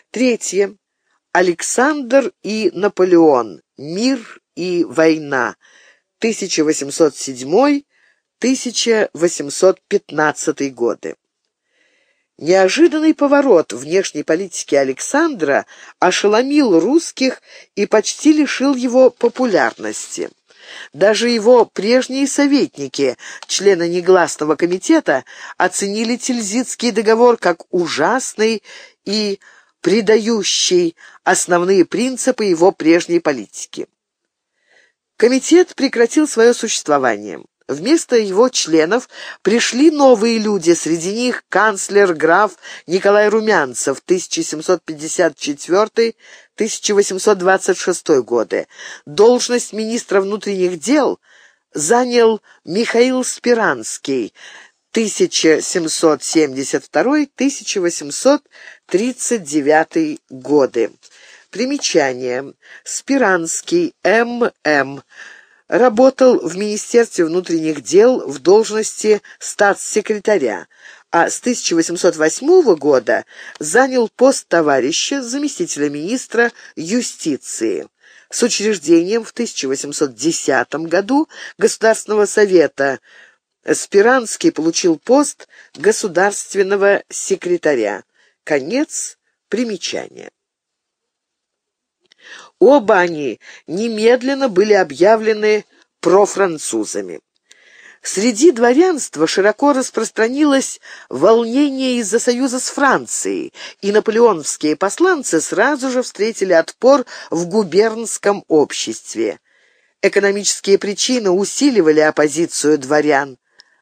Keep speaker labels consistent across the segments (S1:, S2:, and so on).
S1: Третье. Александр и Наполеон. Мир и война. 1807-1815 годы. Неожиданный поворот внешней политики Александра ошеломил русских и почти лишил его популярности. Даже его прежние советники, члены негласного комитета, оценили Тильзитский договор как ужасный и предающий основные принципы его прежней политики. Комитет прекратил свое существование. Вместо его членов пришли новые люди, среди них канцлер граф Николай Румянцев 1754-1826 годы. Должность министра внутренних дел занял Михаил Спиранский 1772-1839 годы. Примечание. Спиранский, М.М. Работал в Министерстве внутренних дел в должности статс-секретаря, а с 1808 года занял пост товарища заместителя министра юстиции. С учреждением в 1810 году Государственного совета Спиранский получил пост государственного секретаря. Конец примечания. Оба они немедленно были объявлены профранцузами. Среди дворянства широко распространилось волнение из-за союза с Францией, и наполеоновские посланцы сразу же встретили отпор в губернском обществе. Экономические причины усиливали оппозицию дворян.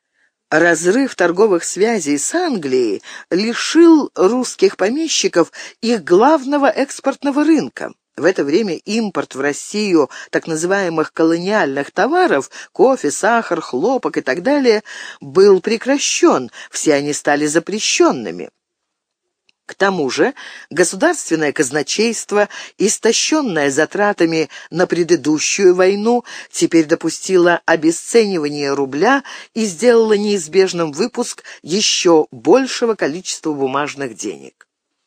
S1: Разрыв торговых связей с Англией лишил русских помещиков их главного экспортного рынка. В это время импорт в Россию так называемых колониальных товаров – кофе, сахар, хлопок и так далее – был прекращен, все они стали запрещенными. К тому же государственное казначейство, истощенное затратами на предыдущую войну, теперь допустило обесценивание рубля и сделало неизбежным выпуск еще большего количества бумажных денег.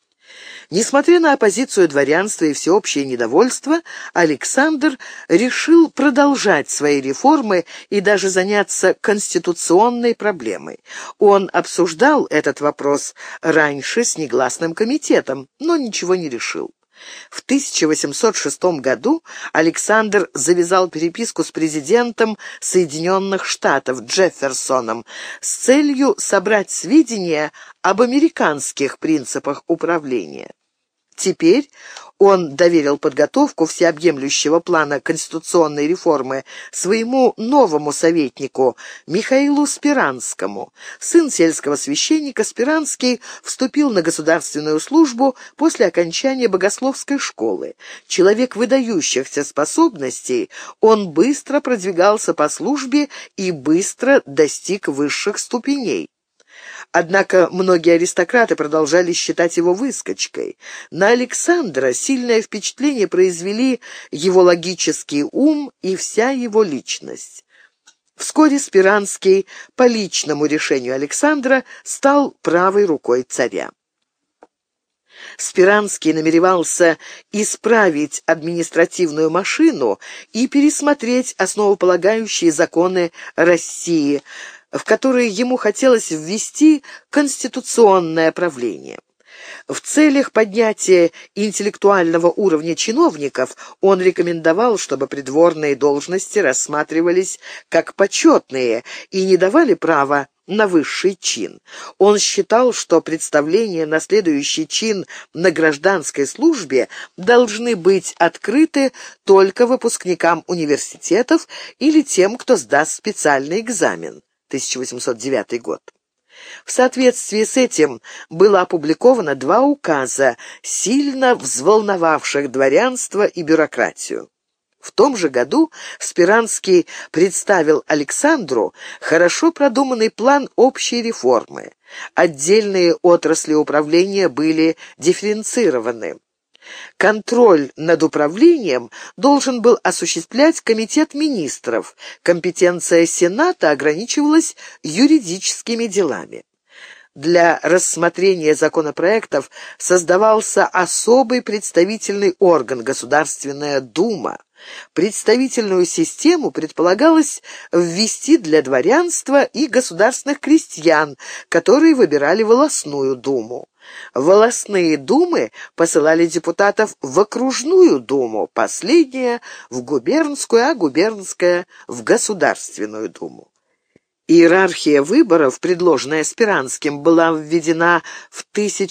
S1: Несмотря на оппозицию дворянства и всеобщее недовольство, Александр решил продолжать свои реформы и даже заняться конституционной проблемой. Он обсуждал этот вопрос раньше с негласным комитетом, но ничего не решил. В 1806 году Александр завязал переписку с президентом Соединенных Штатов Джефферсоном с целью собрать сведения об американских принципах управления. Теперь он доверил подготовку всеобъемлющего плана конституционной реформы своему новому советнику Михаилу Спиранскому. Сын сельского священника, Спиранский вступил на государственную службу после окончания богословской школы. Человек выдающихся способностей, он быстро продвигался по службе и быстро достиг высших ступеней. Однако многие аристократы продолжали считать его выскочкой. На Александра сильное впечатление произвели его логический ум и вся его личность. Вскоре Спиранский по личному решению Александра стал правой рукой царя. Спиранский намеревался исправить административную машину и пересмотреть основополагающие законы России, в которые ему хотелось ввести конституционное правление. В целях поднятия интеллектуального уровня чиновников он рекомендовал, чтобы придворные должности рассматривались как почетные и не давали права на высший чин. Он считал, что представления на следующий чин на гражданской службе должны быть открыты только выпускникам университетов или тем, кто сдаст специальный экзамен. 1809 год. В соответствии с этим было опубликовано 2 указа, сильно взволновавших дворянство и бюрократию. В том же году Спиранский представил Александру хорошо продуманный план общей реформы. Отдельные отрасли управления были дифференцированы. Контроль над управлением должен был осуществлять Комитет министров. Компетенция Сената ограничивалась юридическими делами. Для рассмотрения законопроектов создавался особый представительный орган — Государственная Дума. Представительную систему предполагалось ввести для дворянства и государственных крестьян, которые выбирали волостную думу. Волостные думы посылали депутатов в окружную думу, последняя — в губернскую, а губернская — в Государственную Думу. Иерархия выборов, предложенная Спиранским, была введена в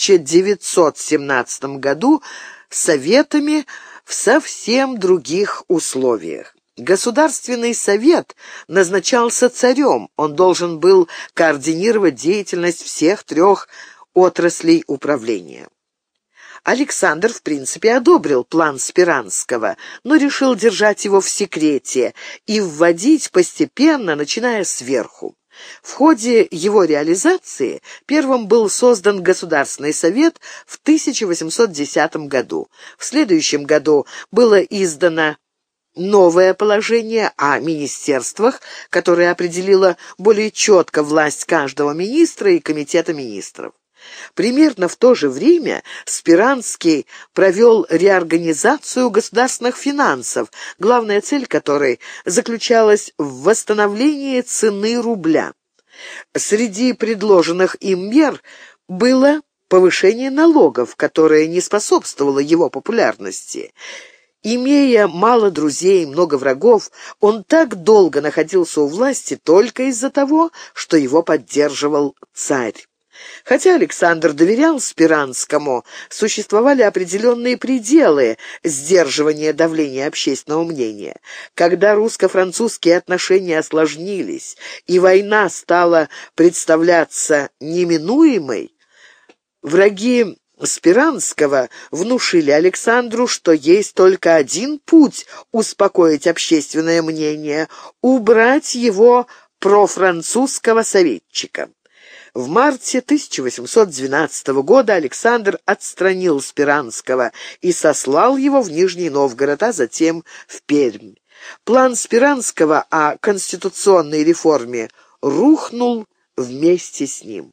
S1: 1917 году советами в совсем других условиях. Государственный совет назначался царем, он должен был координировать деятельность всех трех отраслей управления. Александр, в принципе, одобрил план Спиранского, но решил держать его в секрете и вводить постепенно, начиная сверху. В ходе его реализации первым был создан Государственный совет в 1810 году. В следующем году было издано новое положение о министерствах, которое определило более четко власть каждого министра и комитета министров. Примерно в то же время Спиранский провел реорганизацию государственных финансов, главная цель которой заключалась в восстановлении цены рубля. Среди предложенных им мер было повышение налогов, которое не способствовало его популярности. Имея мало друзей и много врагов, он так долго находился у власти только из-за того, что его поддерживал царь. Хотя Александр доверял Спиранскому, существовали определенные пределы сдерживания давления общественного мнения. Когда русско-французские отношения осложнились и война стала представляться неминуемой, враги Спиранского внушили Александру, что есть только один путь успокоить общественное мнение — убрать его профранцузского советчика. В марте 1812 года Александр отстранил Спиранского и сослал его в Нижний Новгород, а затем в Пермь. План Спиранского о конституционной реформе рухнул вместе с ним.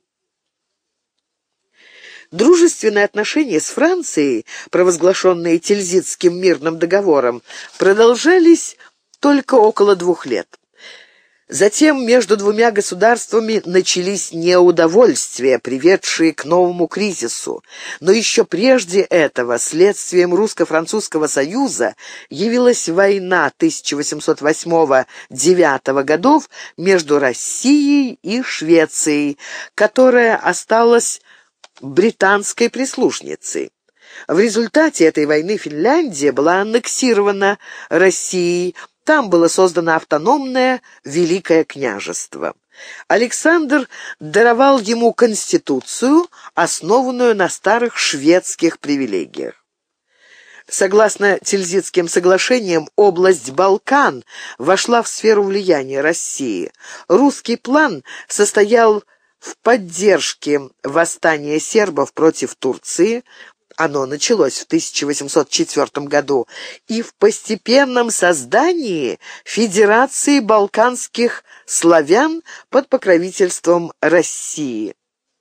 S1: Дружественные отношения с Францией, провозглашенные Тильзитским мирным договором, продолжались только около 2 лет. Затем между двумя государствами начались неудовольствия, приведшие к новому кризису. Но еще прежде этого следствием русско-французского союза явилась война 1808-1809 годов между Россией и Швецией, которая осталась британской прислужницей. В результате этой войны Финляндия была аннексирована Россией. Там было создано автономное Великое княжество. Александр даровал ему конституцию, основанную на старых шведских привилегиях. Согласно Тильзитским соглашениям, область Балкан вошла в сферу влияния России. Русский план состоял в поддержке восстания сербов против Турции, оно началось в 1804 году, и в постепенном создании Федерации балканских славян под покровительством России.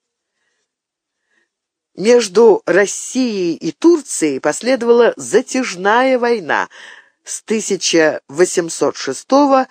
S1: Между Россией и Турцией последовала затяжная война с 1806 по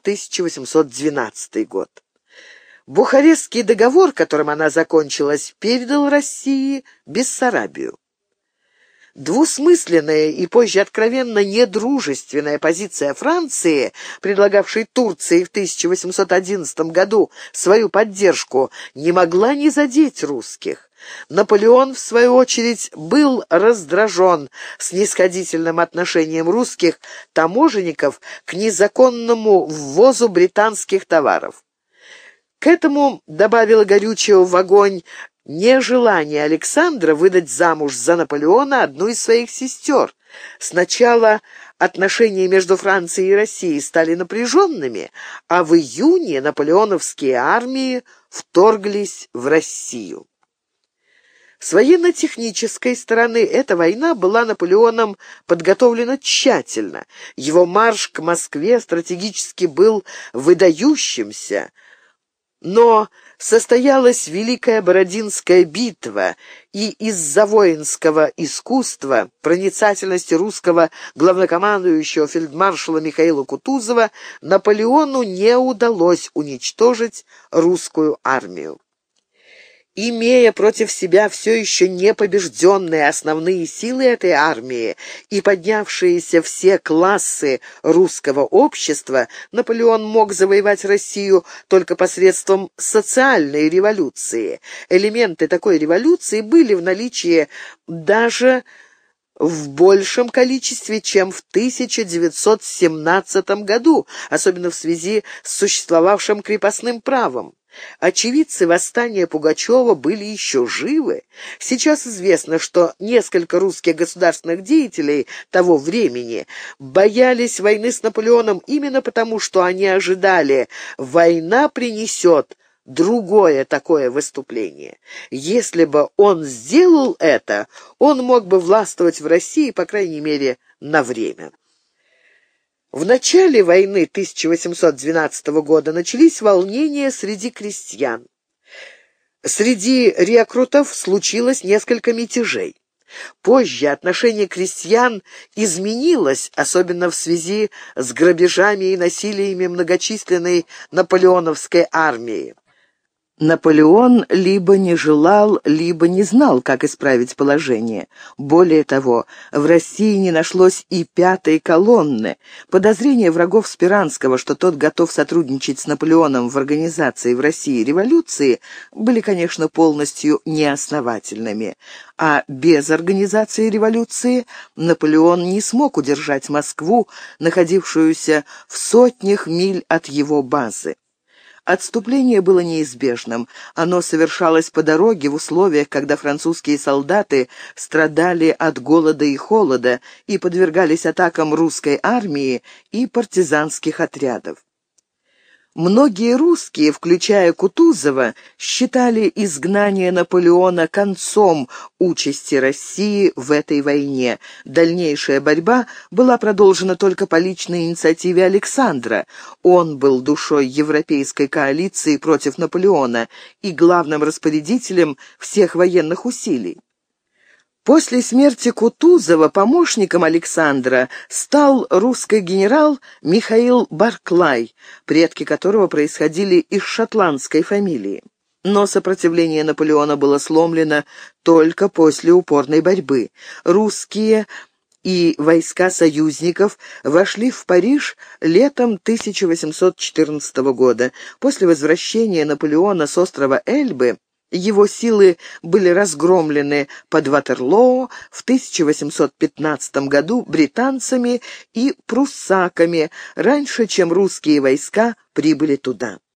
S1: 1812 год. Бухарестский договор, которым она закончилась, передал России Бессарабию. Двусмысленная и позже откровенно недружественная позиция Франции, предлагавшей Турции в 1811 году свою поддержку, не могла не задеть русских. Наполеон, в свою очередь, был раздражен снисходительным отношением русских таможенников к незаконному ввозу британских товаров. К этому добавило горючего в огонь нежелание Александра выдать замуж за Наполеона одну из своих сестер. Сначала отношения между Францией и Россией стали напряженными, а в июне наполеоновские армии вторглись в Россию. С военно-технической стороны эта война была Наполеоном подготовлена тщательно. Его марш к Москве стратегически был выдающимся, но состоялась Великая Бородинская битва, и из-за воинского искусства, проницательности русского главнокомандующего фельдмаршала Михаила Кутузова Наполеону не удалось уничтожить русскую армию. Имея против себя все еще непобежденные основные силы этой армии и поднявшиеся все классы русского общества, Наполеон мог завоевать Россию только посредством социальной революции. Элементы такой революции были в наличии даже в большем количестве, чем в 1917 году, особенно в связи с существовавшим крепостным правом. Очевидцы восстания Пугачева были еще живы. Сейчас известно, что несколько русских государственных деятелей того времени боялись войны с Наполеоном именно потому, что они ожидали, война принесет другое такое выступление. Если бы он сделал это, он мог бы властвовать в России, по крайней мере, на время. В начале войны 1812 года начались волнения среди крестьян. Среди рекрутов случилось несколько мятежей. Позже отношение крестьян изменилось, особенно в связи с грабежами и насилиями многочисленной наполеоновской армии. Наполеон либо не желал, либо не знал, как исправить положение. Более того, в России не нашлось и пятой колонны. Подозрения врагов Спиранского, что тот готов сотрудничать с Наполеоном в организации в России революции, были, конечно, полностью неосновательными. А без организации революции Наполеон не смог удержать Москву, находившуюся в сотнях миль от его базы. Отступление было неизбежным. Оно совершалось по дороге в условиях, когда французские солдаты страдали от голода и холода и подвергались атакам русской армии и партизанских отрядов. Многие русские, включая Кутузова, считали изгнание Наполеона концом участи России в этой войне. Дальнейшая борьба была продолжена только по личной инициативе Александра. Он был душой европейской коалиции против Наполеона и главным распорядителем всех военных усилий. После смерти Кутузова помощником Александра стал русский генерал Михаил Барклай, предки которого происходили из шотландской фамилии. Но сопротивление Наполеона было сломлено только после упорной борьбы. Русские и войска союзников вошли в Париж летом 1814 года. После возвращения Наполеона с острова Эльбы его силы были разгромлены под Ватерлоо в 1815 году британцами и пруссаками раньше, чем русские войска прибыли туда.